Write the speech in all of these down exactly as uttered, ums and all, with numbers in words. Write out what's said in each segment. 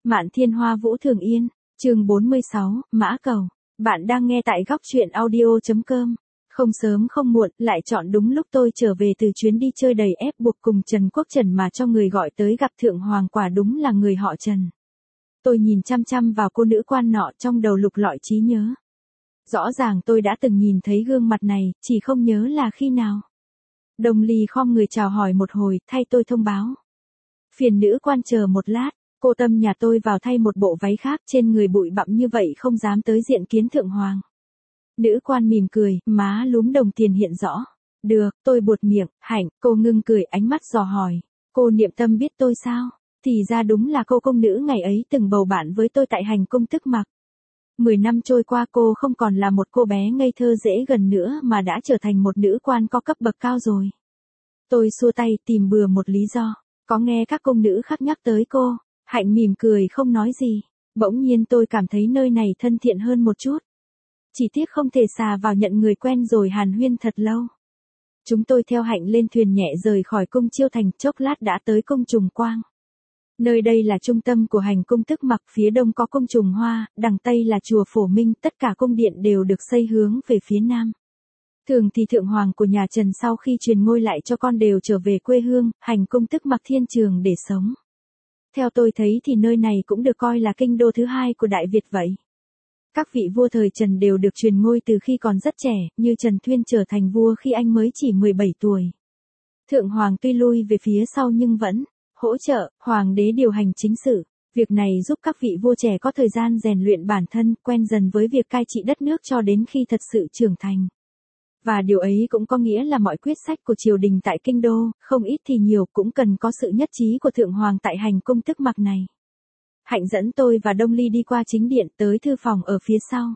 Mạn Thiên Hoa Vũ Thường Yên, chương bốn mươi sáu, Mã Cầu. Bạn đang nghe tại góc truyện audio chấm com. Không sớm không muộn, lại chọn đúng lúc tôi trở về từ chuyến đi chơi đầy ép buộc cùng Trần Quốc Trần mà cho người gọi tới gặp Thượng Hoàng, quả đúng là người họ Trần. Tôi nhìn chăm chăm vào cô nữ quan nọ, trong đầu lục lọi trí nhớ. Rõ ràng tôi đã từng nhìn thấy gương mặt này, chỉ không nhớ là khi nào. Đồng Ly khom người chào hỏi một hồi, thay tôi thông báo. Phiền nữ quan chờ một lát, cô Tâm nhà tôi vào thay một bộ váy khác, trên người bụi bặm như vậy không dám tới diện kiến Thượng Hoàng. Nữ quan mỉm cười, má lúm đồng tiền hiện rõ. Được, tôi buột miệng, hạnh, cô ngưng cười, ánh mắt dò hỏi. Cô Niệm Tâm biết tôi sao? Thì ra đúng là cô công nữ ngày ấy từng bầu bạn với tôi tại hành cung Tức Mặc. Mười năm trôi qua, cô không còn là một cô bé ngây thơ dễ gần nữa mà đã trở thành một nữ quan có cấp bậc cao rồi. Tôi xua tay tìm bừa một lý do. Có nghe các công nữ khác nhắc tới cô. Hạnh mỉm cười không nói gì. Bỗng nhiên tôi cảm thấy nơi này thân thiện hơn một chút. Chỉ tiếc không thể xà vào nhận người quen rồi hàn huyên thật lâu. Chúng tôi theo Hạnh lên thuyền nhẹ rời khỏi cung Chiêu Thành, chốc lát đã tới cung Trùng Quang. Nơi đây là trung tâm của hành cung Tức Mặc, phía đông có cung Trùng Hoa, đằng tây là chùa Phổ Minh, tất cả cung điện đều được xây hướng về phía nam. Thường thì Thượng Hoàng của nhà Trần sau khi truyền ngôi lại cho con đều trở về quê hương, hành cung Tức Mặc thiên trường để sống. Theo tôi thấy thì nơi này cũng được coi là kinh đô thứ hai của Đại Việt vậy. Các vị vua thời Trần đều được truyền ngôi từ khi còn rất trẻ, như Trần Thuyên trở thành vua khi anh mới chỉ mười bảy tuổi. Thượng Hoàng tuy lui về phía sau nhưng vẫn hỗ trợ Hoàng đế điều hành chính sự. Việc này giúp các vị vua trẻ có thời gian rèn luyện bản thân, quen dần với việc cai trị đất nước cho đến khi thật sự trưởng thành. Và điều ấy cũng có nghĩa là mọi quyết sách của triều đình tại kinh đô, không ít thì nhiều, cũng cần có sự nhất trí của Thượng Hoàng tại hành cung Tức Mặc này. Hạnh dẫn tôi và Đông Ly đi qua chính điện tới thư phòng ở phía sau.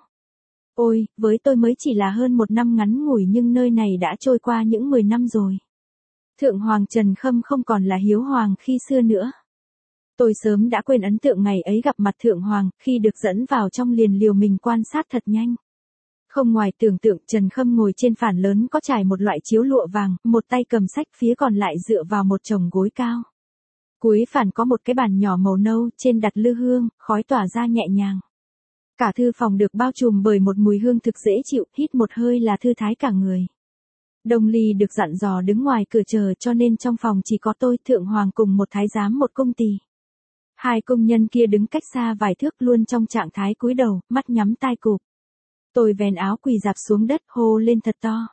Ôi, với tôi mới chỉ là hơn một năm ngắn ngủi nhưng nơi này đã trôi qua những mười năm rồi. Thượng Hoàng Trần Khâm không còn là hiếu hoàng khi xưa nữa. Tôi sớm đã quên ấn tượng ngày ấy gặp mặt Thượng Hoàng, khi được dẫn vào trong liền liều mình quan sát thật nhanh. Không ngoài tưởng tượng, Trần Khâm ngồi trên phản lớn có trải một loại chiếu lụa vàng, một tay cầm sách, phía còn lại dựa vào một chồng gối cao. Cuối phản có một cái bàn nhỏ màu nâu, trên đặt lư hương, khói tỏa ra nhẹ nhàng. Cả thư phòng được bao trùm bởi một mùi hương thực dễ chịu, hít một hơi là thư thái cả người. Đông Ly được dặn dò đứng ngoài cửa chờ, cho nên trong phòng chỉ có tôi, Thượng Hoàng cùng một thái giám một công tỳ. Hai công nhân kia đứng cách xa vài thước, luôn trong trạng thái cúi đầu, mắt nhắm tai cụp. Tôi vén áo quỳ rạp xuống đất, hô lên thật to.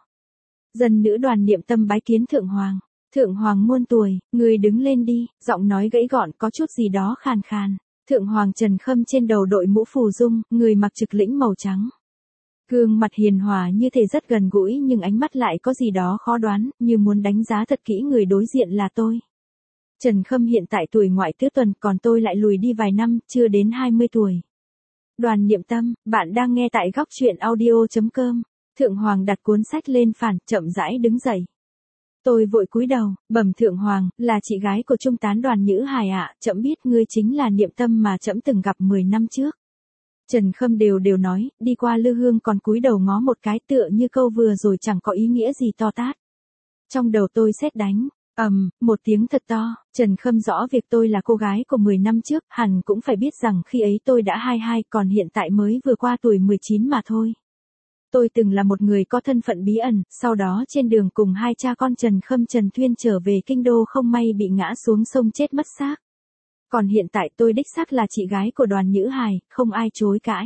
Dân nữ đoàn Niệm Tâm bái kiến Thượng Hoàng. Thượng Hoàng muôn tuổi, người đứng lên đi, giọng nói gãy gọn có chút gì đó khàn khàn. Thượng Hoàng Trần Khâm trên đầu đội mũ phù dung, người mặc trực lĩnh màu trắng. Gương mặt hiền hòa như thể rất gần gũi nhưng ánh mắt lại có gì đó khó đoán, như muốn đánh giá thật kỹ người đối diện là tôi. Trần Khâm hiện tại tuổi ngoại tứ tuần, còn tôi lại lùi đi vài năm, chưa đến hai mươi tuổi. Đoàn Niệm Tâm, bạn đang nghe tại góc truyện audio chấm com. Thượng Hoàng đặt cuốn sách lên phản, chậm rãi đứng dậy. Tôi vội cúi đầu, bẩm Thượng Hoàng, là chị gái của Trung tán Đoàn Nhữ Hài ạ, trẫm biết ngươi chính là Niệm Tâm mà trẫm từng gặp mười năm trước. Trần Khâm đều đều nói, đi qua lư hương còn cúi đầu ngó một cái, tựa như câu vừa rồi chẳng có ý nghĩa gì to tát. Trong đầu tôi sét đánh, ầm, um, một tiếng thật to. Trần Khâm rõ việc tôi là cô gái của mười năm trước, hẳn cũng phải biết rằng khi ấy tôi đã hai mươi hai, còn hiện tại mới vừa qua tuổi mười chín mà thôi. Tôi từng là một người có thân phận bí ẩn, sau đó trên đường cùng hai cha con Trần Khâm Trần Thuyên trở về kinh đô không may bị ngã xuống sông chết mất xác. Còn hiện tại tôi đích xác là chị gái của Đoàn Nhữ Hài, không ai chối cãi.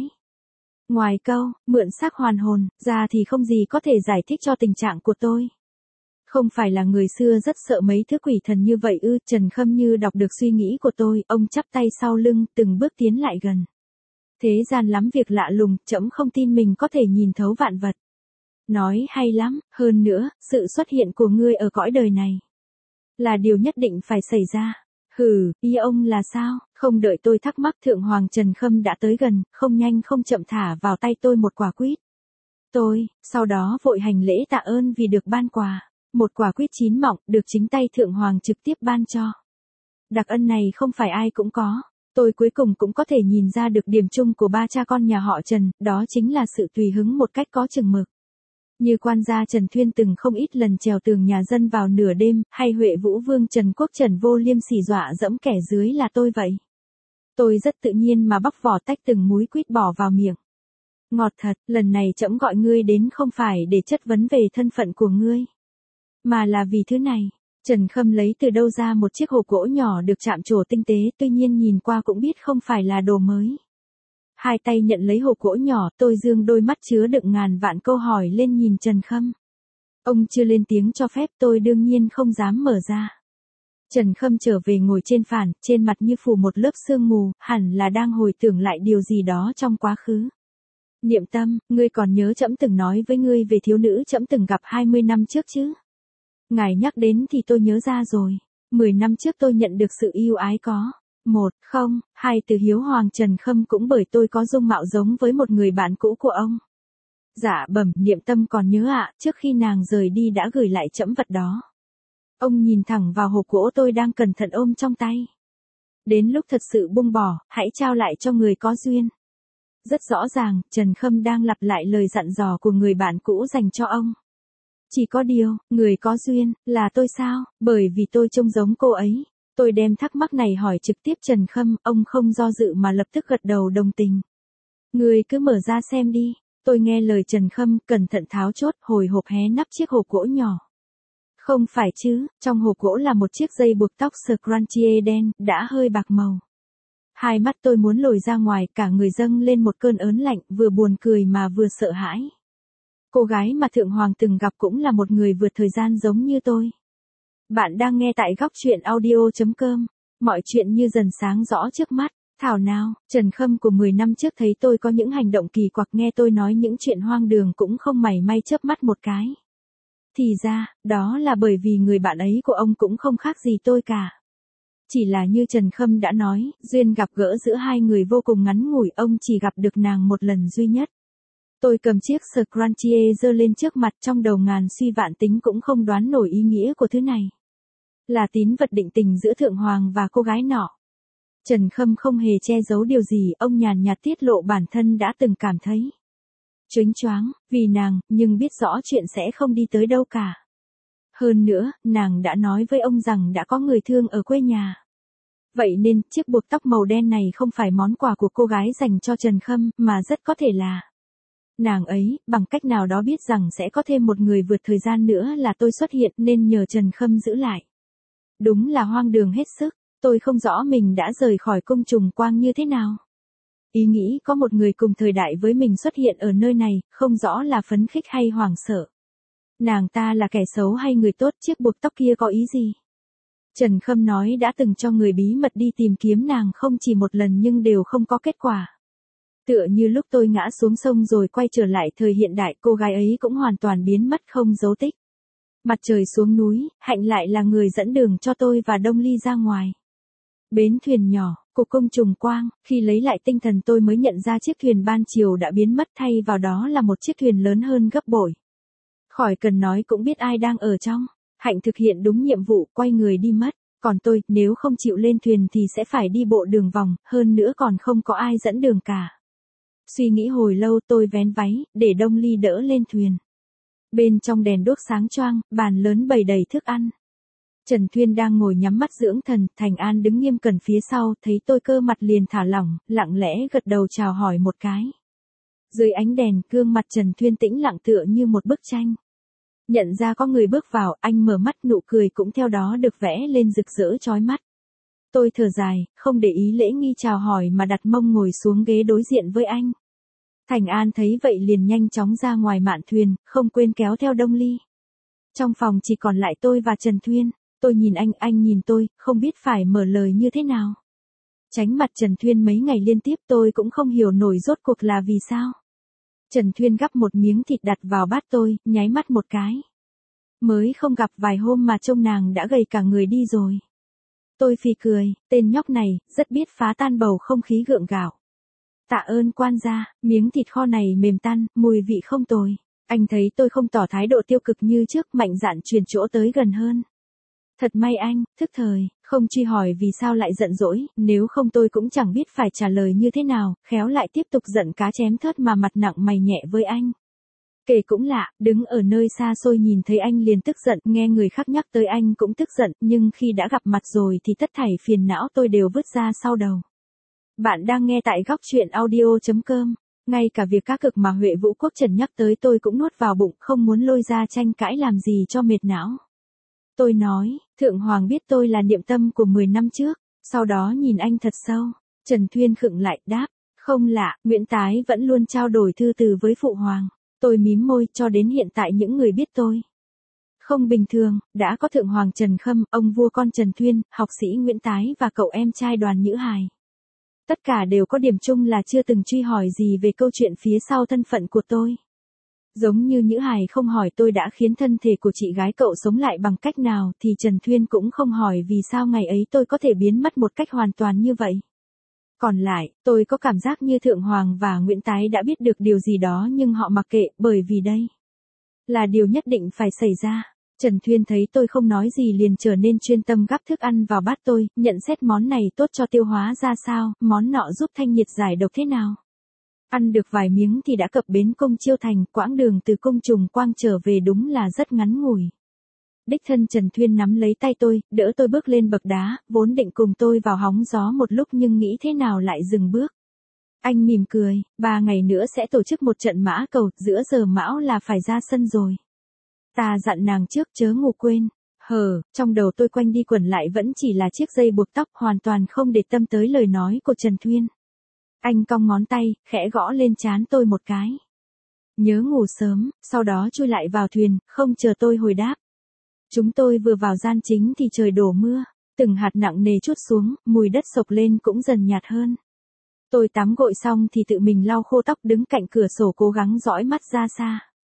Ngoài câu, mượn xác hoàn hồn, ra thì không gì có thể giải thích cho tình trạng của tôi. Không phải là người xưa rất sợ mấy thứ quỷ thần như vậy ư? Trần Khâm như đọc được suy nghĩ của tôi, ông chắp tay sau lưng, từng bước tiến lại gần. Thế gian lắm việc lạ lùng, trẫm không tin mình có thể nhìn thấu vạn vật. Nói hay lắm, hơn nữa, sự xuất hiện của ngươi ở cõi đời này là điều nhất định phải xảy ra. Hừ, ý ông là sao? Không đợi tôi thắc mắc, Thượng Hoàng Trần Khâm đã tới gần, không nhanh không chậm thả vào tay tôi một quả quýt. Tôi, sau đó vội hành lễ tạ ơn vì được ban quà. Một quả quýt chín mọng, được chính tay Thượng Hoàng trực tiếp ban cho. Đặc ân này không phải ai cũng có. Tôi cuối cùng cũng có thể nhìn ra được điểm chung của ba cha con nhà họ Trần, đó chính là sự tùy hứng một cách có chừng mực. Như quan gia Trần Thuyên từng không ít lần trèo tường nhà dân vào nửa đêm, hay Huệ Vũ Vương Trần Quốc Trần vô liêm sỉ dọa dẫm kẻ dưới là tôi vậy. Tôi rất tự nhiên mà bóc vỏ tách từng múi quýt bỏ vào miệng. Ngọt thật, lần này trẫm gọi ngươi đến không phải để chất vấn về thân phận của ngươi, mà là vì thứ này. Trần Khâm lấy từ đâu ra một chiếc hộp gỗ nhỏ được chạm trổ tinh tế, tuy nhiên nhìn qua cũng biết không phải là đồ mới. Hai tay nhận lấy hộp gỗ nhỏ, tôi dương đôi mắt chứa đựng ngàn vạn câu hỏi lên nhìn Trần Khâm. Ông chưa lên tiếng cho phép, tôi đương nhiên không dám mở ra. Trần Khâm trở về ngồi trên phản, trên mặt như phủ một lớp sương mù, hẳn là đang hồi tưởng lại điều gì đó trong quá khứ. Niệm Tâm, ngươi còn nhớ trẫm từng nói với ngươi về thiếu nữ trẫm từng gặp hai mươi năm trước chứ? Ngài nhắc đến thì tôi nhớ ra rồi. mười năm trước tôi nhận được sự yêu ái có. Một, không, hai từ Hiếu Hoàng. Trần Khâm cũng bởi tôi có dung mạo giống với một người bạn cũ của ông. Dạ bẩm, Niệm Tâm còn nhớ ạ, trước khi nàng rời đi đã gửi lại trẫm vật đó. Ông nhìn thẳng vào hộp gỗ tôi đang cẩn thận ôm trong tay. Đến lúc thật sự buông bỏ, hãy trao lại cho người có duyên. Rất rõ ràng, Trần Khâm đang lặp lại lời dặn dò của người bạn cũ dành cho ông. Chỉ có điều, người có duyên, là tôi sao, bởi vì tôi trông giống cô ấy. Tôi đem thắc mắc này hỏi trực tiếp Trần Khâm, ông không do dự mà lập tức gật đầu đồng tình. Người cứ mở ra xem đi. Tôi nghe lời Trần Khâm, cẩn thận tháo chốt, hồi hộp hé nắp chiếc hộp gỗ nhỏ. Không phải chứ, trong hộp gỗ là một chiếc dây buộc tóc scrunchie đen, đã hơi bạc màu. Hai mắt tôi muốn lồi ra ngoài, cả người dâng lên một cơn ớn lạnh, vừa buồn cười mà vừa sợ hãi. Cô gái mà Thượng Hoàng từng gặp cũng là một người vượt thời gian giống như tôi. Bạn đang nghe tại góc truyện audio chấm com. Mọi chuyện như dần sáng rõ trước mắt. Thảo nào, Trần Khâm của mười năm trước thấy tôi có những hành động kỳ quặc, nghe tôi nói những chuyện hoang đường cũng không mảy may chớp mắt một cái. Thì ra, đó là bởi vì người bạn ấy của ông cũng không khác gì tôi cả. Chỉ là như Trần Khâm đã nói, duyên gặp gỡ giữa hai người vô cùng ngắn ngủi, ông chỉ gặp được nàng một lần duy nhất. Tôi cầm chiếc scrunchie giơ lên trước mặt, trong đầu ngàn suy vạn tính cũng không đoán nổi ý nghĩa của thứ này. Là tín vật định tình giữa Thượng Hoàng và cô gái nọ. Trần Khâm không hề che giấu điều gì, ông nhàn nhạt tiết lộ bản thân đã từng cảm thấy chớnh choáng, vì nàng, nhưng biết rõ chuyện sẽ không đi tới đâu cả. Hơn nữa, nàng đã nói với ông rằng đã có người thương ở quê nhà. Vậy nên, chiếc buộc tóc màu đen này không phải món quà của cô gái dành cho Trần Khâm, mà rất có thể là nàng ấy, bằng cách nào đó biết rằng sẽ có thêm một người vượt thời gian nữa là tôi xuất hiện nên nhờ Trần Khâm giữ lại. Đúng là hoang đường hết sức, tôi không rõ mình đã rời khỏi cung trùng quang như thế nào. Ý nghĩ có một người cùng thời đại với mình xuất hiện ở nơi này, không rõ là phấn khích hay hoảng sợ. Nàng ta là kẻ xấu hay người tốt, chiếc buộc tóc kia có ý gì? Trần Khâm nói đã từng cho người bí mật đi tìm kiếm nàng không chỉ một lần nhưng đều không có kết quả. Tựa như lúc tôi ngã xuống sông rồi quay trở lại thời hiện đại, cô gái ấy cũng hoàn toàn biến mất không dấu tích. Mặt trời xuống núi, Hạnh lại là người dẫn đường cho tôi và Đông Ly ra ngoài. Bến thuyền nhỏ, của cung trùng quang, khi lấy lại tinh thần tôi mới nhận ra chiếc thuyền ban chiều đã biến mất, thay vào đó là một chiếc thuyền lớn hơn gấp bội. Khỏi cần nói cũng biết ai đang ở trong. Hạnh thực hiện đúng nhiệm vụ, quay người đi mất. Còn tôi, nếu không chịu lên thuyền thì sẽ phải đi bộ đường vòng, hơn nữa còn không có ai dẫn đường cả. Suy nghĩ hồi lâu tôi vén váy, để Đông Ly đỡ lên thuyền. Bên trong đèn đuốc sáng choang, bàn lớn bày đầy thức ăn. Trần Thuyên đang ngồi nhắm mắt dưỡng thần, Thành An đứng nghiêm cẩn phía sau, thấy tôi cơ mặt liền thả lỏng, lặng lẽ gật đầu chào hỏi một cái. Dưới ánh đèn, gương mặt Trần Thuyên tĩnh lặng tựa như một bức tranh. Nhận ra có người bước vào, anh mở mắt, nụ cười cũng theo đó được vẽ lên rực rỡ chói mắt. Tôi thở dài, không để ý lễ nghi chào hỏi mà đặt mông ngồi xuống ghế đối diện với anh. Thành An thấy vậy liền nhanh chóng ra ngoài mạn thuyền, không quên kéo theo Đông Ly. Trong phòng chỉ còn lại tôi và Trần Thuyên. Tôi nhìn anh, anh nhìn tôi, không biết phải mở lời như thế nào. Tránh mặt Trần Thuyên mấy ngày liên tiếp tôi cũng không hiểu nổi rốt cuộc là vì sao. Trần Thuyên gắp một miếng thịt đặt vào bát tôi, nháy mắt một cái. Mới không gặp vài hôm mà trông nàng đã gầy cả người đi rồi. Tôi phì cười, tên nhóc này, rất biết phá tan bầu không khí gượng gạo. Tạ ơn quan gia, miếng thịt kho này mềm tan, mùi vị không tồi. Anh thấy tôi không tỏ thái độ tiêu cực như trước, mạnh dạn chuyển chỗ tới gần hơn. Thật may anh, thức thời, không truy hỏi vì sao lại giận dỗi, nếu không tôi cũng chẳng biết phải trả lời như thế nào, khéo lại tiếp tục giận cá chém thớt mà mặt nặng mày nhẹ với anh. Kể cũng lạ, đứng ở nơi xa xôi nhìn thấy anh liền tức giận, nghe người khác nhắc tới anh cũng tức giận, nhưng khi đã gặp mặt rồi thì tất thảy phiền não tôi đều vứt ra sau đầu. Bạn đang nghe tại góc truyện audio.com. Ngay cả việc cá cực mà Huệ Vũ Quốc Trần nhắc tới tôi cũng nuốt vào bụng, không muốn lôi ra tranh cãi làm gì cho mệt não. Tôi nói, Thượng Hoàng biết tôi là niệm tâm của mười năm trước, sau đó nhìn anh thật sâu. Trần Thuyên khựng lại, đáp, không lạ, Nguyễn Tái vẫn luôn trao đổi thư từ với Phụ Hoàng. Tôi mím môi, cho đến hiện tại những người biết tôi không bình thường, đã có Thượng Hoàng Trần Khâm, ông vua con Trần Thuyên, học sĩ Nguyễn Tái và cậu em trai Đoàn Nhữ Hài. Tất cả đều có điểm chung là chưa từng truy hỏi gì về câu chuyện phía sau thân phận của tôi. Giống như Nhữ Hài không hỏi tôi đã khiến thân thể của chị gái cậu sống lại bằng cách nào thì Trần Thuyên cũng không hỏi vì sao ngày ấy tôi có thể biến mất một cách hoàn toàn như vậy. Còn lại, tôi có cảm giác như Thượng Hoàng và Nguyễn Tái đã biết được điều gì đó nhưng họ mặc kệ bởi vì đây là điều nhất định phải xảy ra. Trần Thuyên thấy tôi không nói gì liền trở nên chuyên tâm gắp thức ăn vào bát tôi, nhận xét món này tốt cho tiêu hóa ra sao, món nọ giúp thanh nhiệt giải độc thế nào. Ăn được vài miếng thì đã cập bến Cung Chiêu Thành, quãng đường từ Cung Trùng Quang trở về đúng là rất ngắn ngủi. Đích thân Trần Thuyên nắm lấy tay tôi, đỡ tôi bước lên bậc đá, vốn định cùng tôi vào hóng gió một lúc nhưng nghĩ thế nào lại dừng bước. Anh mỉm cười, ba ngày nữa sẽ tổ chức một trận mã cầu, giữa giờ mão là phải ra sân rồi. Ta dặn nàng trước chớ ngủ quên. Hờ, trong đầu tôi quanh đi quẩn lại vẫn chỉ là chiếc dây buộc tóc, hoàn toàn không để tâm tới lời nói của Trần Thuyên. Anh cong ngón tay, khẽ gõ lên trán tôi một cái. Nhớ ngủ sớm, sau đó chui lại vào thuyền, không chờ tôi hồi đáp. Chúng tôi vừa vào gian chính thì trời đổ mưa, từng hạt nặng nề trút xuống, mùi đất sộc lên cũng dần nhạt hơn. Tôi tắm gội xong thì tự mình lau khô tóc đứng cạnh cửa sổ cố gắng dõi mắt ra xa.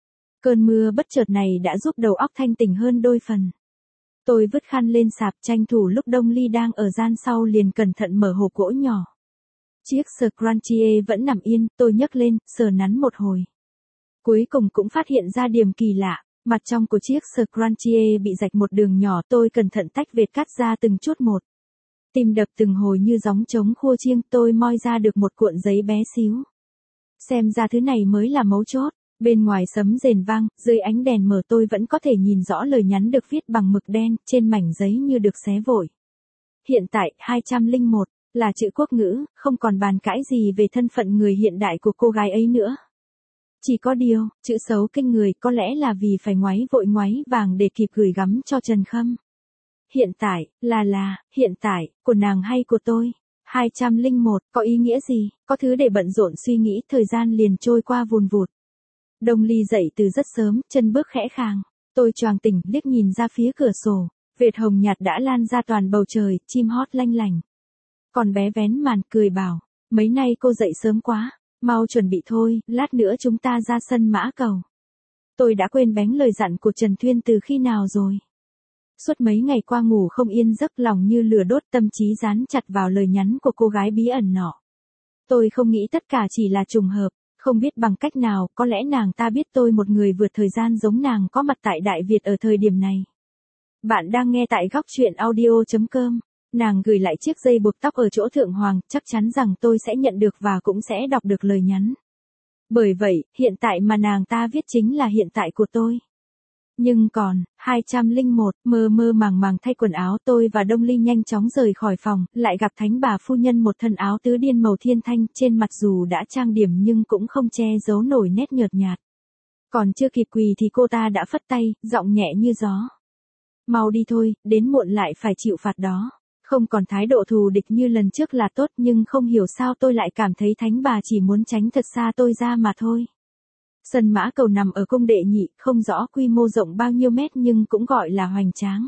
Cơn mưa bất chợt này đã giúp đầu óc thanh tỉnh hơn đôi phần. Tôi vứt khăn lên sạp tranh thủ lúc Đông Ly đang ở gian sau liền cẩn thận mở hộp gỗ nhỏ. Chiếc Scrunchie vẫn nằm yên, tôi nhấc lên, sờ nắn một hồi. Cuối cùng cũng phát hiện ra điểm kỳ lạ, mặt trong của chiếc Scrunchie bị rạch một đường nhỏ, tôi cẩn thận tách vệt cắt ra từng chút một. Tim đập từng hồi như gióng trống khua chiêng, tôi moi ra được một cuộn giấy bé xíu. Xem ra thứ này mới là mấu chốt. Bên ngoài sấm rền vang, dưới ánh đèn mờ tôi vẫn có thể nhìn rõ lời nhắn được viết bằng mực đen, trên mảnh giấy như được xé vội. Hiện tại, hai trăm lẻ một, là chữ quốc ngữ, không còn bàn cãi gì về thân phận người hiện đại của cô gái ấy nữa. Chỉ có điều, chữ xấu kinh người có lẽ là vì phải ngoáy vội ngoáy vàng để kịp gửi gắm cho Trần Khâm. Hiện tại, là là, hiện tại, của nàng hay của tôi? hai trăm lẻ một, có ý nghĩa gì? Có thứ để bận rộn suy nghĩ, thời gian liền trôi qua vùn vụt. Đông Ly dậy từ rất sớm, chân bước khẽ khàng. Tôi choàng tỉnh, liếc nhìn ra phía cửa sổ. Vệt hồng nhạt đã lan ra toàn bầu trời, chim hót lanh lành. Còn bé vén màn cười bảo, mấy nay cô dậy sớm quá, mau chuẩn bị thôi, lát nữa chúng ta ra sân mã cầu. Tôi đã quên bén lời dặn của Trần Thuyên từ khi nào rồi. Suốt mấy ngày qua ngủ không yên giấc, lòng như lửa đốt, tâm trí dán chặt vào lời nhắn của cô gái bí ẩn nọ. Tôi không nghĩ tất cả chỉ là trùng hợp. Không biết bằng cách nào, có lẽ nàng ta biết tôi một người vượt thời gian giống nàng có mặt tại Đại Việt ở thời điểm này. Bạn đang nghe tại góc truyện audio.com. Nàng gửi lại chiếc dây buộc tóc ở chỗ Thượng Hoàng, chắc chắn rằng tôi sẽ nhận được và cũng sẽ đọc được lời nhắn. Bởi vậy, hiện tại mà nàng ta viết chính là hiện tại của tôi. Nhưng còn, hai trăm lẻ một, mơ mơ màng màng thay quần áo, tôi và Đông Ly nhanh chóng rời khỏi phòng, lại gặp Thánh bà phu nhân một thân áo tứ điên màu thiên thanh, trên mặt dù đã trang điểm nhưng cũng không che giấu nổi nét nhợt nhạt. Còn chưa kịp quỳ thì cô ta đã phất tay, giọng nhẹ như gió. Mau đi thôi, đến muộn lại phải chịu phạt đó. Không còn thái độ thù địch như lần trước là tốt, nhưng không hiểu sao tôi lại cảm thấy Thánh bà chỉ muốn tránh thật xa tôi ra mà thôi. Sân mã cầu nằm ở cung đệ nhị, không rõ quy mô rộng bao nhiêu mét nhưng cũng gọi là hoành tráng.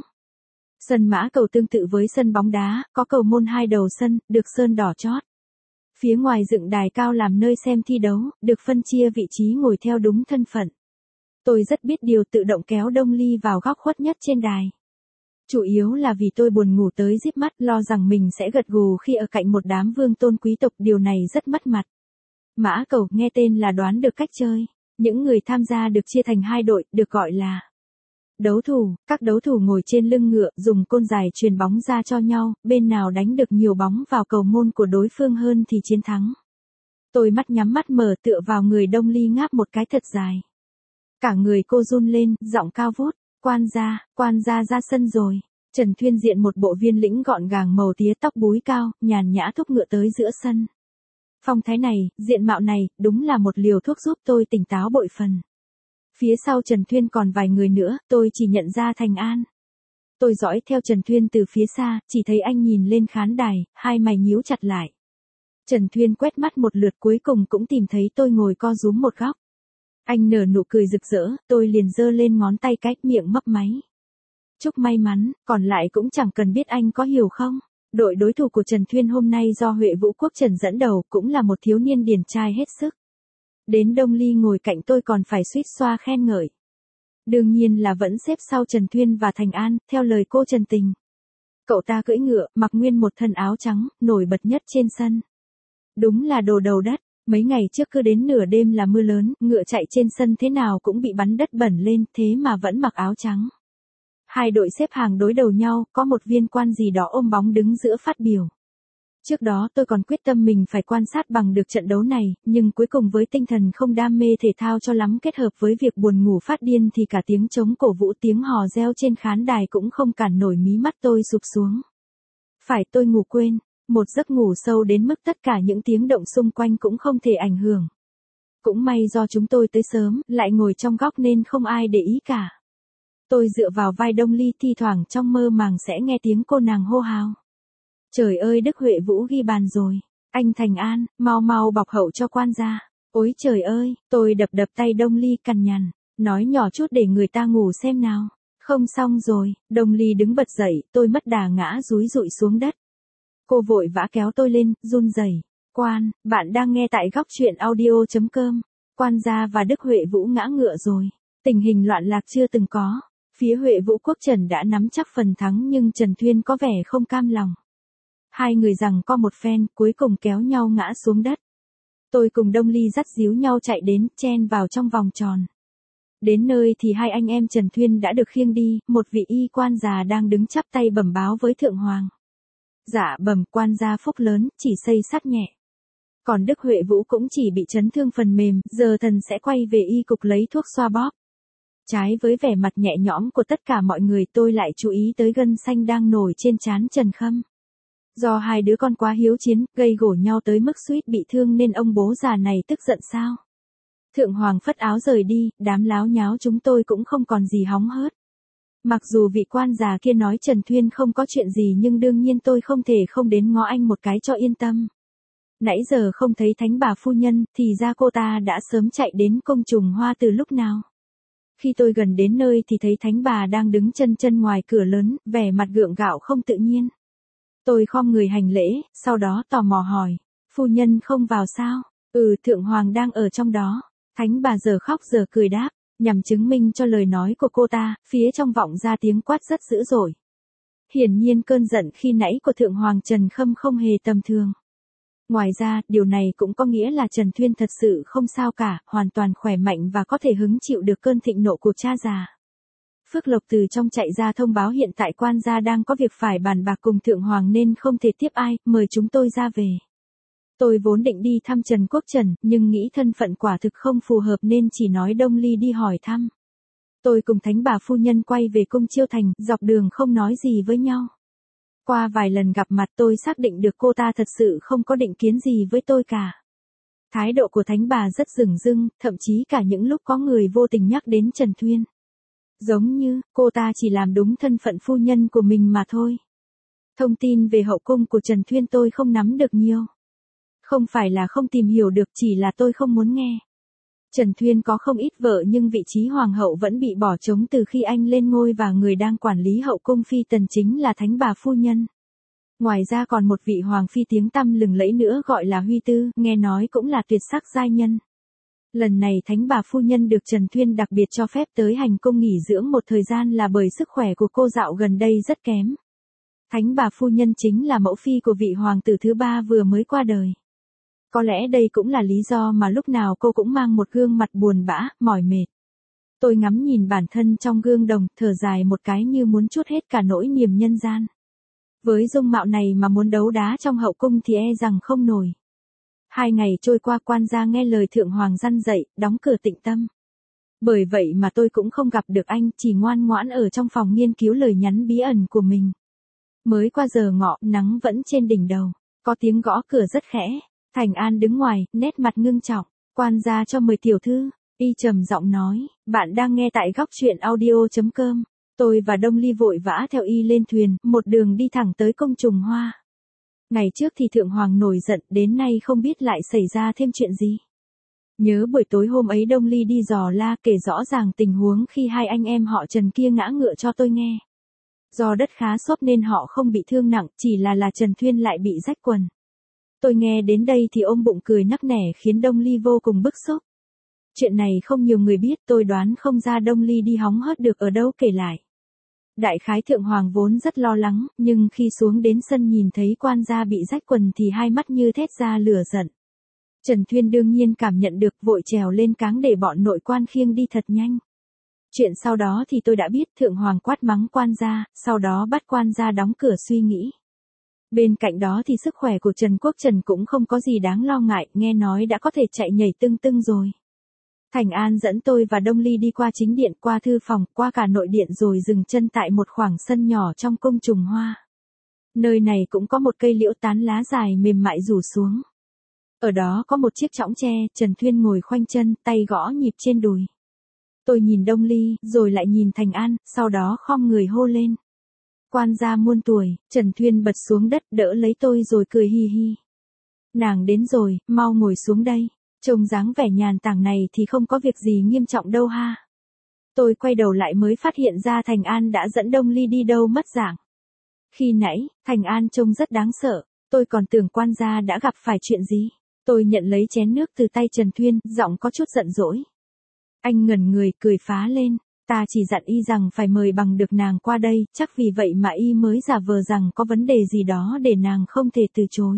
Sân mã cầu tương tự với sân bóng đá, có cầu môn hai đầu sân, được sơn đỏ chót. Phía ngoài dựng đài cao làm nơi xem thi đấu, được phân chia vị trí ngồi theo đúng thân phận. Tôi rất biết điều, tự động kéo Đông Ly vào góc khuất nhất trên đài. Chủ yếu là vì tôi buồn ngủ tới díp mắt, lo rằng mình sẽ gật gù khi ở cạnh một đám vương tôn quý tộc, điều này rất mất mặt. Mã cầu, nghe tên là đoán được cách chơi. Những người tham gia được chia thành hai đội, được gọi là đấu thủ. Các đấu thủ ngồi trên lưng ngựa, dùng côn dài truyền bóng ra cho nhau, bên nào đánh được nhiều bóng vào cầu môn của đối phương hơn thì chiến thắng. Tôi mắt nhắm mắt mở tựa vào người Đông Ly ngáp một cái thật dài. Cả người cô run lên, giọng cao vút, quan gia, quan gia ra sân rồi. Trần Thuyên diện một bộ viên lĩnh gọn gàng màu tía, tóc búi cao, nhàn nhã thúc ngựa tới giữa sân. Phong thái này, diện mạo này, đúng là một liều thuốc giúp tôi tỉnh táo bội phần. Phía sau Trần Thuyên còn vài người nữa, tôi chỉ nhận ra Thành An. Tôi dõi theo Trần Thuyên từ phía xa, chỉ thấy anh nhìn lên khán đài, hai mày nhíu chặt lại. Trần Thuyên quét mắt một lượt cuối cùng cũng tìm thấy tôi ngồi co rúm một góc. Anh nở nụ cười rực rỡ, tôi liền giơ lên ngón tay cái, miệng mấp máy. Chúc may mắn, còn lại cũng chẳng cần biết anh có hiểu không. Đội đối thủ của Trần Thuyên hôm nay do Huệ Vũ Quốc Trần dẫn đầu, cũng là một thiếu niên điển trai hết sức. Đến Đông Ly ngồi cạnh tôi còn phải suýt xoa khen ngợi. Đương nhiên là vẫn xếp sau Trần Thuyên và Thành An, theo lời cô Trần Tình. Cậu ta cưỡi ngựa, mặc nguyên một thân áo trắng, nổi bật nhất trên sân. Đúng là đồ đầu đất, mấy ngày trước cứ đến nửa đêm là mưa lớn, ngựa chạy trên sân thế nào cũng bị bắn đất bẩn lên, thế mà vẫn mặc áo trắng. Hai đội xếp hàng đối đầu nhau, có một viên quan gì đó ôm bóng đứng giữa phát biểu. Trước đó tôi còn quyết tâm mình phải quan sát bằng được trận đấu này, nhưng cuối cùng với tinh thần không đam mê thể thao cho lắm kết hợp với việc buồn ngủ phát điên thì cả tiếng trống cổ vũ tiếng hò reo trên khán đài cũng không cản nổi mí mắt tôi sụp xuống. Phải tôi ngủ quên, một giấc ngủ sâu đến mức tất cả những tiếng động xung quanh cũng không thể ảnh hưởng. Cũng may do chúng tôi tới sớm, lại ngồi trong góc nên không ai để ý cả. Tôi dựa vào vai Đông Ly, thi thoảng trong mơ màng sẽ nghe tiếng cô nàng hô hào. Trời ơi, Đức Huệ Vũ ghi bàn rồi. Anh Thành An, mau mau bọc hậu cho quan gia. Ôi trời ơi, tôi đập đập tay Đông Ly cằn nhằn, nói nhỏ chút để người ta ngủ xem nào. Không xong rồi, Đông Ly đứng bật dậy, tôi mất đà ngã dúi rụi xuống đất. Cô vội vã kéo tôi lên, run rẩy. Quan, bạn đang nghe tại góc truyện audio chấm com. Quan gia và Đức Huệ Vũ ngã ngựa rồi. Tình hình loạn lạc chưa từng có. Phía Huệ Vũ Quốc Trần đã nắm chắc phần thắng nhưng Trần Thuyên có vẻ không cam lòng. Hai người giằng co một phen, cuối cùng kéo nhau ngã xuống đất. Tôi cùng Đông Ly dắt díu nhau chạy đến, chen vào trong vòng tròn. Đến nơi thì hai anh em Trần Thuyên đã được khiêng đi, một vị y quan già đang đứng chắp tay bẩm báo với Thượng Hoàng. Dạ bẩm, quan gia phúc lớn, chỉ xây sát nhẹ. Còn Đức Huệ Vũ cũng chỉ bị chấn thương phần mềm, giờ thần sẽ quay về y cục lấy thuốc xoa bóp. Trái với vẻ mặt nhẹ nhõm của tất cả mọi người, tôi lại chú ý tới gân xanh đang nổi trên trán Trần Khâm. Do hai đứa con quá hiếu chiến, gây gổ nhau tới mức suýt bị thương nên ông bố già này tức giận sao. Thượng Hoàng phất áo rời đi, đám láo nháo chúng tôi cũng không còn gì hóng hớt. Mặc dù vị quan già kia nói Trần Thuyên không có chuyện gì nhưng đương nhiên tôi không thể không đến ngó anh một cái cho yên tâm. Nãy giờ không thấy thánh bà phu nhân, thì ra cô ta đã sớm chạy đến cung trùng hoa từ lúc nào. Khi tôi gần đến nơi thì thấy thánh bà đang đứng chân chân ngoài cửa lớn, vẻ mặt gượng gạo không tự nhiên. Tôi khom người hành lễ, sau đó tò mò hỏi, phu nhân không vào sao? Ừ, Thượng Hoàng đang ở trong đó. Thánh bà giờ khóc giờ cười đáp, nhằm chứng minh cho lời nói của cô ta, phía trong vọng ra tiếng quát rất dữ dội. Hiển nhiên cơn giận khi nãy của Thượng Hoàng Trần Khâm không hề tầm thường. Ngoài ra, điều này cũng có nghĩa là Trần Thuyên thật sự không sao cả, hoàn toàn khỏe mạnh và có thể hứng chịu được cơn thịnh nộ của cha già. Phước Lộc từ trong chạy ra thông báo hiện tại quan gia đang có việc phải bàn bạc cùng Thượng Hoàng nên không thể tiếp ai, mời chúng tôi ra về. Tôi vốn định đi thăm Trần Quốc Trần, nhưng nghĩ thân phận quả thực không phù hợp nên chỉ nói Đông Ly đi hỏi thăm. Tôi cùng thánh bà phu nhân quay về cung Chiêu Thành, dọc đường không nói gì với nhau. Qua vài lần gặp mặt tôi xác định được cô ta thật sự không có định kiến gì với tôi cả. Thái độ của thánh bà rất dửng dưng, thậm chí cả những lúc có người vô tình nhắc đến Trần Thuyên. Giống như, cô ta chỉ làm đúng thân phận phu nhân của mình mà thôi. Thông tin về hậu cung của Trần Thuyên tôi không nắm được nhiều. Không phải là không tìm hiểu được, chỉ là tôi không muốn nghe. Trần Thuyên có không ít vợ nhưng vị trí hoàng hậu vẫn bị bỏ trống từ khi anh lên ngôi và người đang quản lý hậu cung phi tần chính là thánh bà phu nhân. Ngoài ra còn một vị hoàng phi tiếng tăm lừng lẫy nữa gọi là Huy Tư, nghe nói cũng là tuyệt sắc giai nhân. Lần này thánh bà phu nhân được Trần Thuyên đặc biệt cho phép tới hành cung nghỉ dưỡng một thời gian là bởi sức khỏe của cô dạo gần đây rất kém. Thánh bà phu nhân chính là mẫu phi của vị hoàng tử thứ ba vừa mới qua đời. Có lẽ đây cũng là lý do mà lúc nào cô cũng mang một gương mặt buồn bã, mỏi mệt. Tôi ngắm nhìn bản thân trong gương đồng, thở dài một cái như muốn trút hết cả nỗi niềm nhân gian. Với dung mạo này mà muốn đấu đá trong hậu cung thì e rằng không nổi. Hai ngày trôi qua quan gia nghe lời Thượng Hoàng răn dạy, đóng cửa Tịnh Tâm. Bởi vậy mà tôi cũng không gặp được anh, chỉ ngoan ngoãn ở trong phòng nghiên cứu lời nhắn bí ẩn của mình. Mới qua giờ ngọ, nắng vẫn trên đỉnh đầu, có tiếng gõ cửa rất khẽ. Thành An đứng ngoài, nét mặt ngưng trọng. Quan gia cho mời tiểu thư. Y trầm giọng nói, bạn đang nghe tại góc truyện audio.com. Tôi và Đông Ly vội vã theo y lên thuyền, một đường đi thẳng tới Cung Trùng Hoa. Ngày trước thì Thượng Hoàng nổi giận, đến nay không biết lại xảy ra thêm chuyện gì. Nhớ buổi tối hôm ấy Đông Ly đi dò la kể rõ ràng tình huống khi hai anh em họ Trần kia ngã ngựa cho tôi nghe. Do đất khá xốp nên họ không bị thương nặng, chỉ là là Trần Thuyên lại bị rách quần. Tôi nghe đến đây thì ôm bụng cười nắc nẻ khiến Đông Ly vô cùng bức xúc. Chuyện này không nhiều người biết, tôi đoán không ra Đông Ly đi hóng hớt được ở đâu kể lại. Đại khái Thượng Hoàng vốn rất lo lắng, nhưng khi xuống đến sân nhìn thấy quan gia bị rách quần thì hai mắt như thét ra lửa giận. Trần Thuyên đương nhiên cảm nhận được, vội trèo lên cáng để bọn nội quan khiêng đi thật nhanh. Chuyện sau đó thì tôi đã biết, Thượng Hoàng quát mắng quan gia, sau đó bắt quan gia đóng cửa suy nghĩ. Bên cạnh đó thì sức khỏe của Trần Quốc Trần cũng không có gì đáng lo ngại, nghe nói đã có thể chạy nhảy tưng tưng rồi. Thành An dẫn tôi và Đông Ly đi qua chính điện, qua thư phòng, qua cả nội điện rồi dừng chân tại một khoảng sân nhỏ trong Cung Trùng Hoa. Nơi này cũng có một cây liễu tán lá dài mềm mại rủ xuống. Ở đó có một chiếc chõng tre, Trần Thuyên ngồi khoanh chân, tay gõ nhịp trên đùi. Tôi nhìn Đông Ly, rồi lại nhìn Thành An, sau đó khom người hô lên. Quan gia muôn tuổi. Trần Thuyên bật xuống đất đỡ lấy tôi rồi cười hi hi. Nàng đến rồi, mau ngồi xuống đây. Trông dáng vẻ nhàn tản này thì không có việc gì nghiêm trọng đâu ha. Tôi quay đầu lại mới phát hiện ra Thành An đã dẫn Đông Ly đi đâu mất dạng. Khi nãy, Thành An trông rất đáng sợ, tôi còn tưởng quan gia đã gặp phải chuyện gì. Tôi nhận lấy chén nước từ tay Trần Thuyên, giọng có chút giận dỗi. Anh ngẩn người, cười phá lên. Ta chỉ dặn y rằng phải mời bằng được nàng qua đây, chắc vì vậy mà y mới giả vờ rằng có vấn đề gì đó để nàng không thể từ chối.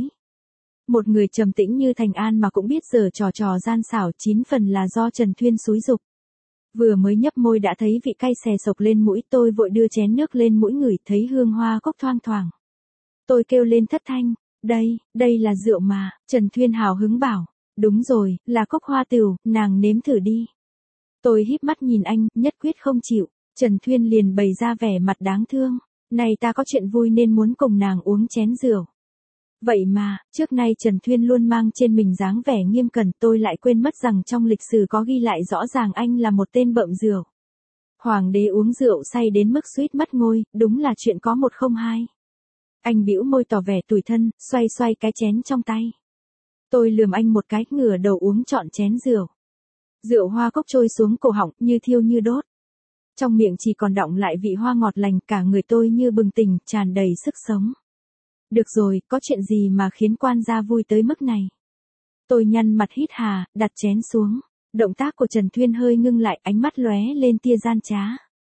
Một người trầm tĩnh như Thành An mà cũng biết giở trò trò gian xảo, chín phần là do Trần Thuyên xúi giục. Vừa mới nhấp môi đã thấy vị cay xè sộc lên mũi, tôi vội đưa chén nước lên mũi ngửi thấy hương hoa cốc thoang thoảng. Tôi kêu lên thất thanh, đây, đây là rượu mà. Trần Thuyên hào hứng bảo, đúng rồi, là cốc hoa tửu, nàng nếm thử đi. Tôi híp mắt nhìn anh, nhất quyết không chịu. Trần Thuyên liền bày ra vẻ mặt đáng thương. Này ta có chuyện vui nên muốn cùng nàng uống chén rượu. Vậy mà, trước nay Trần Thuyên luôn mang trên mình dáng vẻ nghiêm cẩn, tôi lại quên mất rằng trong lịch sử có ghi lại rõ ràng anh là một tên bợm rượu. Hoàng đế uống rượu say đến mức suýt mất ngôi, đúng là chuyện có một không hai. Anh bĩu môi tỏ vẻ tủi thân, xoay xoay cái chén trong tay. Tôi lườm anh một cái, ngửa đầu uống trọn chén rượu. Rượu hoa cốc trôi xuống cổ họng, như thiêu như đốt. Trong miệng chỉ còn đọng lại vị hoa ngọt lành, cả người tôi như bừng tỉnh, tràn đầy sức sống. Được rồi, có chuyện gì mà khiến quan gia vui tới mức này? Tôi nhăn mặt hít hà, đặt chén xuống. Động tác của Trần Thuyên hơi ngưng lại, ánh mắt lóe lên tia gian trá.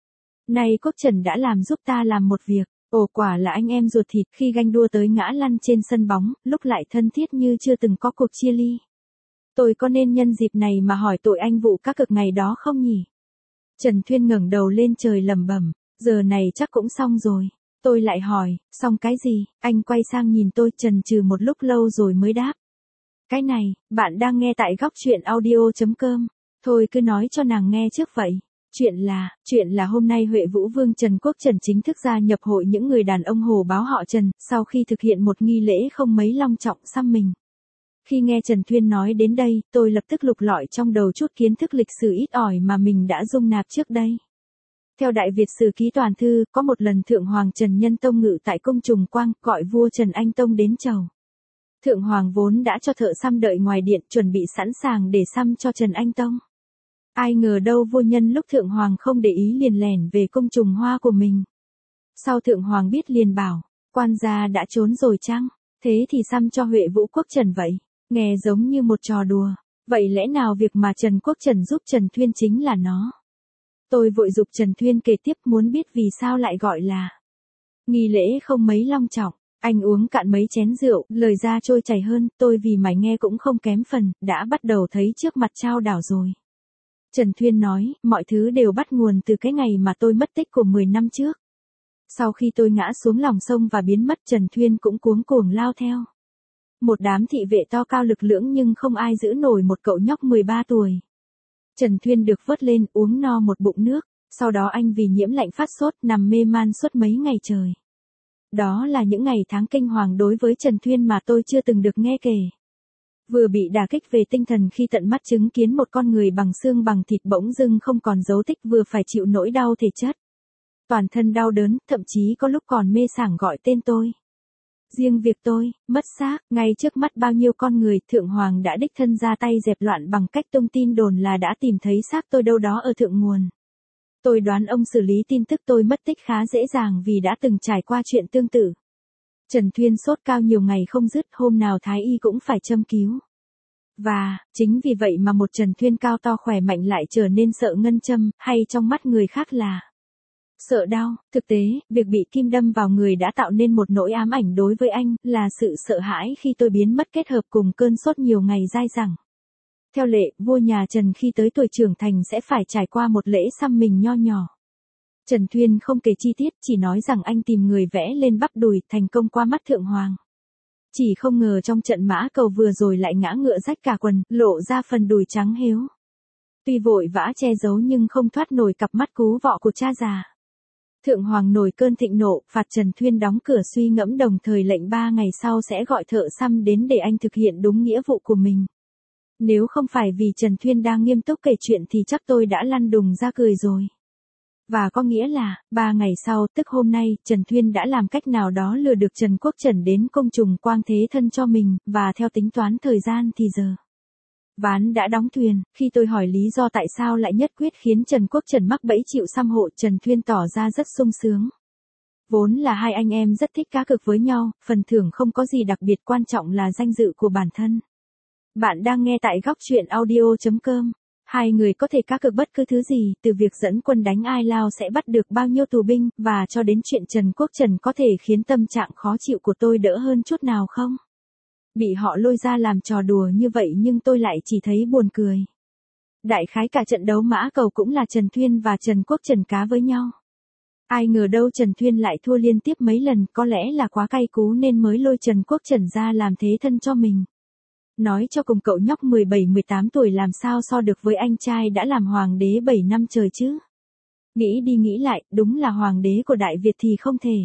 Này Quốc Trần đã làm giúp ta làm một việc. Ồ, quả là anh em ruột thịt, khi ganh đua tới ngã lăn trên sân bóng, lúc lại thân thiết như chưa từng có cuộc chia ly. Tôi có nên nhân dịp này mà hỏi tội anh vụ các cực ngày đó không nhỉ? Trần Thuyên ngẩng đầu lên trời lẩm bẩm, giờ này chắc cũng xong rồi. Tôi lại hỏi, xong cái gì? Anh quay sang nhìn tôi chần chừ một lúc lâu rồi mới đáp. Cái này, bạn đang nghe tại góc truyện audio.com. Thôi cứ nói cho nàng nghe trước vậy. Chuyện là, chuyện là hôm nay Huệ Vũ Vương Trần Quốc Trần chính thức gia nhập hội những người đàn ông hồ báo họ Trần, sau khi thực hiện một nghi lễ không mấy long trọng xăm mình. Khi nghe Trần Thuyên nói đến đây, tôi lập tức lục lọi trong đầu chút kiến thức lịch sử ít ỏi mà mình đã dung nạp trước đây. Theo Đại Việt Sử Ký Toàn Thư, có một lần Thượng Hoàng Trần Nhân Tông ngự tại cung Trùng Quang, gọi vua Trần Anh Tông đến chầu. Thượng Hoàng vốn đã cho thợ xăm đợi ngoài điện, chuẩn bị sẵn sàng để xăm cho Trần Anh Tông. Ai ngờ đâu vua nhân lúc Thượng Hoàng không để ý liền lẻn về cung Trùng Hoa của mình. Sau Thượng Hoàng biết liền bảo, quan gia đã trốn rồi chăng? Thế thì xăm cho Huệ Vũ Quốc Trần vậy. Nghe giống như một trò đùa. Vậy lẽ nào việc mà Trần Quốc Trần giúp Trần Thuyên chính là nó? Tôi vội giục Trần Thuyên kể tiếp, muốn biết vì sao lại gọi là nghi lễ không mấy long trọng. Anh uống cạn mấy chén rượu, lời ra trôi chảy hơn, tôi vì mày nghe cũng không kém phần, đã bắt đầu thấy trước mặt trao đảo rồi. Trần Thuyên nói, mọi thứ đều bắt nguồn từ cái ngày mà tôi mất tích của mười năm trước. Sau khi tôi ngã xuống lòng sông và biến mất, Trần Thuyên cũng cuống cuồng lao theo. Một đám thị vệ to cao lực lưỡng nhưng không ai giữ nổi một cậu nhóc mười ba tuổi. Trần Thuyên được vớt lên uống no một bụng nước, sau đó anh vì nhiễm lạnh phát sốt nằm mê man suốt mấy ngày trời. Đó là những ngày tháng kinh hoàng đối với Trần Thuyên mà tôi chưa từng được nghe kể. Vừa bị đả kích về tinh thần khi tận mắt chứng kiến một con người bằng xương bằng thịt bỗng dưng không còn dấu tích, vừa phải chịu nỗi đau thể chất. Toàn thân đau đớn, thậm chí có lúc còn mê sảng gọi tên tôi. Riêng việc tôi, mất xác, ngay trước mắt bao nhiêu con người, Thượng Hoàng đã đích thân ra tay dẹp loạn bằng cách tung tin đồn là đã tìm thấy xác tôi đâu đó ở thượng nguồn. Tôi đoán ông xử lý tin tức tôi mất tích khá dễ dàng vì đã từng trải qua chuyện tương tự. Trần Thuyên sốt cao nhiều ngày không dứt, hôm nào Thái y cũng phải châm cứu. Và, chính vì vậy mà một Trần Thuyên cao to khỏe mạnh lại trở nên sợ ngân châm, hay trong mắt người khác là sợ đau. Thực tế, việc bị kim đâm vào người đã tạo nên một nỗi ám ảnh đối với anh, là sự sợ hãi khi tôi biến mất kết hợp cùng cơn sốt nhiều ngày dai dẳng. Theo lệ, vua nhà Trần khi tới tuổi trưởng thành sẽ phải trải qua một lễ xăm mình nho nhỏ. Trần Thuyên không kể chi tiết, chỉ nói rằng anh tìm người vẽ lên bắp đùi, thành công qua mắt Thượng Hoàng. Chỉ không ngờ trong trận mã cầu vừa rồi lại ngã ngựa rách cả quần, lộ ra phần đùi trắng héo. Tuy vội vã che giấu nhưng không thoát nổi cặp mắt cú vọ của cha già. Thượng Hoàng nổi cơn thịnh nộ, phạt Trần Thuyên đóng cửa suy ngẫm, đồng thời lệnh ba ngày sau sẽ gọi thợ xăm đến để anh thực hiện đúng nghĩa vụ của mình. Nếu không phải vì Trần Thuyên đang nghiêm túc kể chuyện thì chắc tôi đã lăn đùng ra cười rồi. Và có nghĩa là, ba ngày sau, tức hôm nay, Trần Thuyên đã làm cách nào đó lừa được Trần Quốc Trần đến cung trùng quang thế thân cho mình, và theo tính toán thời gian thì giờ ván đã đóng thuyền. Khi tôi hỏi lý do tại sao lại nhất quyết khiến Trần Quốc Trần mắc bẫy chịu xăm hộ, Trần Thuyên tỏ ra rất sung sướng. Vốn là hai anh em rất thích cá cược với nhau, phần thưởng không có gì đặc biệt, quan trọng là danh dự của bản thân. Bạn đang nghe tại góc truyện audio chấm com. Hai người có thể cá cược bất cứ thứ gì, từ việc dẫn quân đánh Ai Lao sẽ bắt được bao nhiêu tù binh, và cho đến chuyện Trần Quốc Trần có thể khiến tâm trạng khó chịu của tôi đỡ hơn chút nào không? Bị họ lôi ra làm trò đùa như vậy nhưng tôi lại chỉ thấy buồn cười. Đại khái cả trận đấu mã cầu cũng là Trần Thuyên và Trần Quốc Trần cá với nhau. Ai ngờ đâu Trần Thuyên lại thua liên tiếp mấy lần, có lẽ là quá cay cú nên mới lôi Trần Quốc Trần ra làm thế thân cho mình. Nói cho cùng cậu nhóc mười bảy mười tám tuổi làm sao so được với anh trai đã làm hoàng đế bảy năm trời chứ. Nghĩ đi nghĩ lại, đúng là hoàng đế của Đại Việt thì không thể.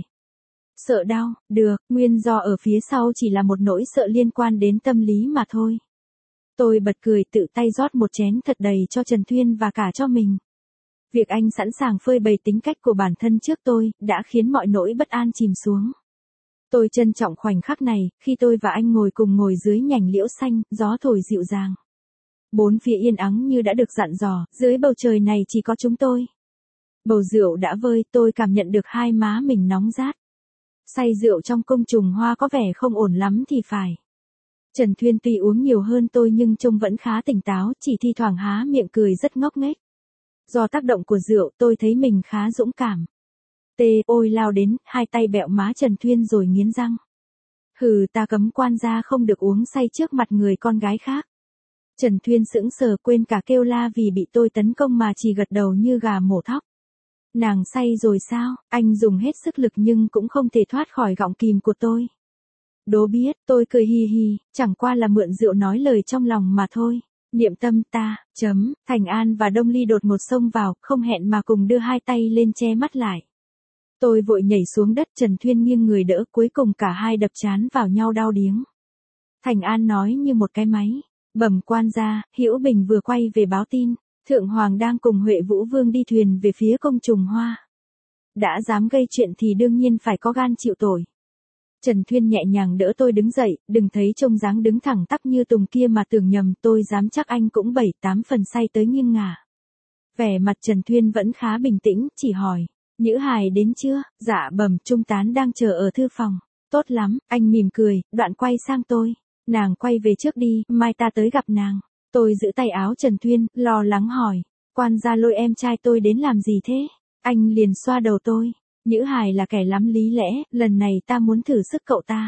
Sợ đau, được, nguyên do ở phía sau chỉ là một nỗi sợ liên quan đến tâm lý mà thôi. Tôi bật cười, tự tay rót một chén thật đầy cho Trần Thuyên và cả cho mình. Việc anh sẵn sàng phơi bày tính cách của bản thân trước tôi, đã khiến mọi nỗi bất an chìm xuống. Tôi trân trọng khoảnh khắc này, khi tôi và anh ngồi cùng ngồi dưới nhành liễu xanh, gió thổi dịu dàng. Bốn phía yên ắng như đã được dặn dò, dưới bầu trời này chỉ có chúng tôi. Bầu rượu đã vơi, tôi cảm nhận được hai má mình nóng rát. Say rượu trong cung trùng hoa có vẻ không ổn lắm thì phải. Trần Thuyên tuy uống nhiều hơn tôi nhưng trông vẫn khá tỉnh táo, chỉ thi thoảng há miệng cười rất ngốc nghếch. Do tác động của rượu, tôi thấy mình khá dũng cảm. Tê, ôi lao đến, hai tay bẹo má Trần Thuyên rồi nghiến răng. Hừ, ta cấm quan gia không được uống say trước mặt người con gái khác. Trần Thuyên sững sờ, quên cả kêu la vì bị tôi tấn công mà chỉ gật đầu như gà mổ thóc. Nàng say rồi sao? Anh dùng hết sức lực nhưng cũng không thể thoát khỏi gọng kìm của tôi. Đố biết, tôi cười hi hi, chẳng qua là mượn rượu nói lời trong lòng mà thôi. Niệm tâm ta, chấm, Thành An và Đông Ly đột ngột xông vào, không hẹn mà cùng đưa hai tay lên che mắt lại. Tôi vội nhảy xuống đất, Trần Thuyên nghiêng người đỡ, cuối cùng cả hai đập trán vào nhau đau điếng. Thành An nói như một cái máy. Bẩm quan gia, Hữu Bình vừa quay về báo tin, Thượng Hoàng đang cùng Huệ Vũ Vương đi thuyền về phía cung trùng hoa. Đã dám gây chuyện thì đương nhiên phải có gan chịu tội. Trần Thuyên nhẹ nhàng đỡ tôi đứng dậy, đừng thấy trông dáng đứng thẳng tắp như tùng kia mà tưởng nhầm, tôi dám chắc anh cũng bảy tám phần say tới nghiêng ngả. Vẻ mặt Trần Thuyên vẫn khá bình tĩnh, chỉ hỏi, Nhữ Hài đến chưa? Dạ bẩm, trung tán đang chờ ở thư phòng. Tốt lắm, anh mỉm cười, đoạn quay sang tôi. Nàng quay về trước đi, mai ta tới gặp nàng. Tôi giữ tay áo Trần Thuyên, lo lắng hỏi, quan gia lôi em trai tôi đến làm gì thế? Anh liền xoa đầu tôi. Nhữ Hài là kẻ lắm lý lẽ, lần này ta muốn thử sức cậu ta.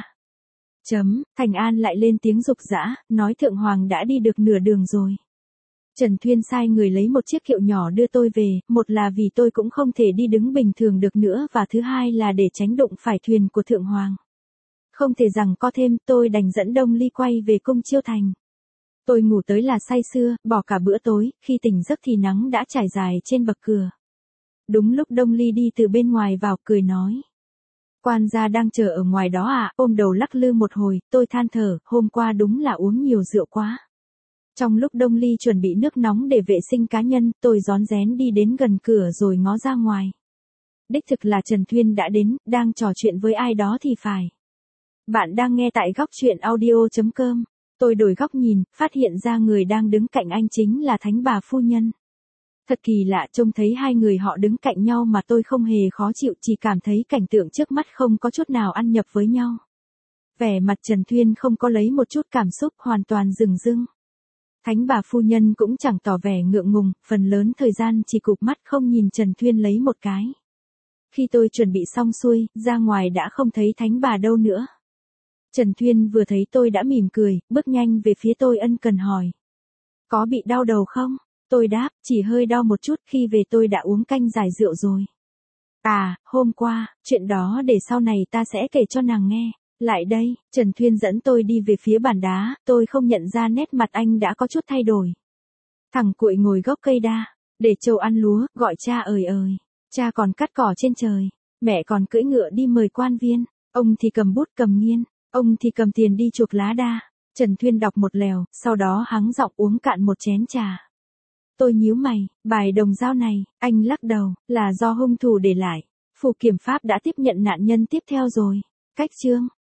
Chấm, Thành An lại lên tiếng rục rã, nói Thượng Hoàng đã đi được nửa đường rồi. Trần Thuyên sai người lấy một chiếc kiệu nhỏ đưa tôi về, một là vì tôi cũng không thể đi đứng bình thường được nữa và thứ hai là để tránh đụng phải thuyền của Thượng Hoàng. Không thể rằng có thêm, tôi đành dẫn Đông Ly quay về cung Chiêu Thành. Tôi ngủ tới là say sưa, bỏ cả bữa tối, khi tỉnh giấc thì nắng đã trải dài trên bậc cửa. Đúng lúc Đông Ly đi từ bên ngoài vào cười nói. Quan gia đang chờ ở ngoài đó à, ôm đầu lắc lư một hồi, tôi than thở, hôm qua đúng là uống nhiều rượu quá. Trong lúc Đông Ly chuẩn bị nước nóng để vệ sinh cá nhân, tôi rón rén đi đến gần cửa rồi ngó ra ngoài. Đích thực là Trần Thuyên đã đến, đang trò chuyện với ai đó thì phải. Bạn đang nghe tại góc truyện audio chấm com. Tôi đổi góc nhìn, phát hiện ra người đang đứng cạnh anh chính là Thánh bà phu nhân. Thật kỳ lạ, trông thấy hai người họ đứng cạnh nhau mà tôi không hề khó chịu, chỉ cảm thấy cảnh tượng trước mắt không có chút nào ăn nhập với nhau. Vẻ mặt Trần Thuyên không có lấy một chút cảm xúc, hoàn toàn rừng rưng. Thánh bà phu nhân cũng chẳng tỏ vẻ ngượng ngùng, phần lớn thời gian chỉ cụp mắt không nhìn Trần Thuyên lấy một cái. Khi tôi chuẩn bị xong xuôi, ra ngoài đã không thấy Thánh bà đâu nữa. Trần Thuyên vừa thấy tôi đã mỉm cười, bước nhanh về phía tôi ân cần hỏi. Có bị đau đầu không? Tôi đáp, chỉ hơi đau một chút, khi về tôi đã uống canh giải rượu rồi. À, hôm qua, chuyện đó để sau này ta sẽ kể cho nàng nghe. Lại đây, Trần Thuyên dẫn tôi đi về phía bàn đá, tôi không nhận ra nét mặt anh đã có chút thay đổi. Thằng cuội ngồi gốc cây đa, để trâu ăn lúa, gọi cha ơi ơi. Cha còn cắt cỏ trên trời, mẹ còn cưỡi ngựa đi mời quan viên, ông thì cầm bút cầm nghiên, ông thì cầm tiền đi chuộc lá đa. Trần Thuyên đọc một lèo, sau đó hắng giọng uống cạn một chén trà. Tôi nhíu mày, bài đồng dao này, anh lắc đầu, là do hung thủ để lại. Phù kiểm pháp đã tiếp nhận nạn nhân tiếp theo rồi. Cách chương,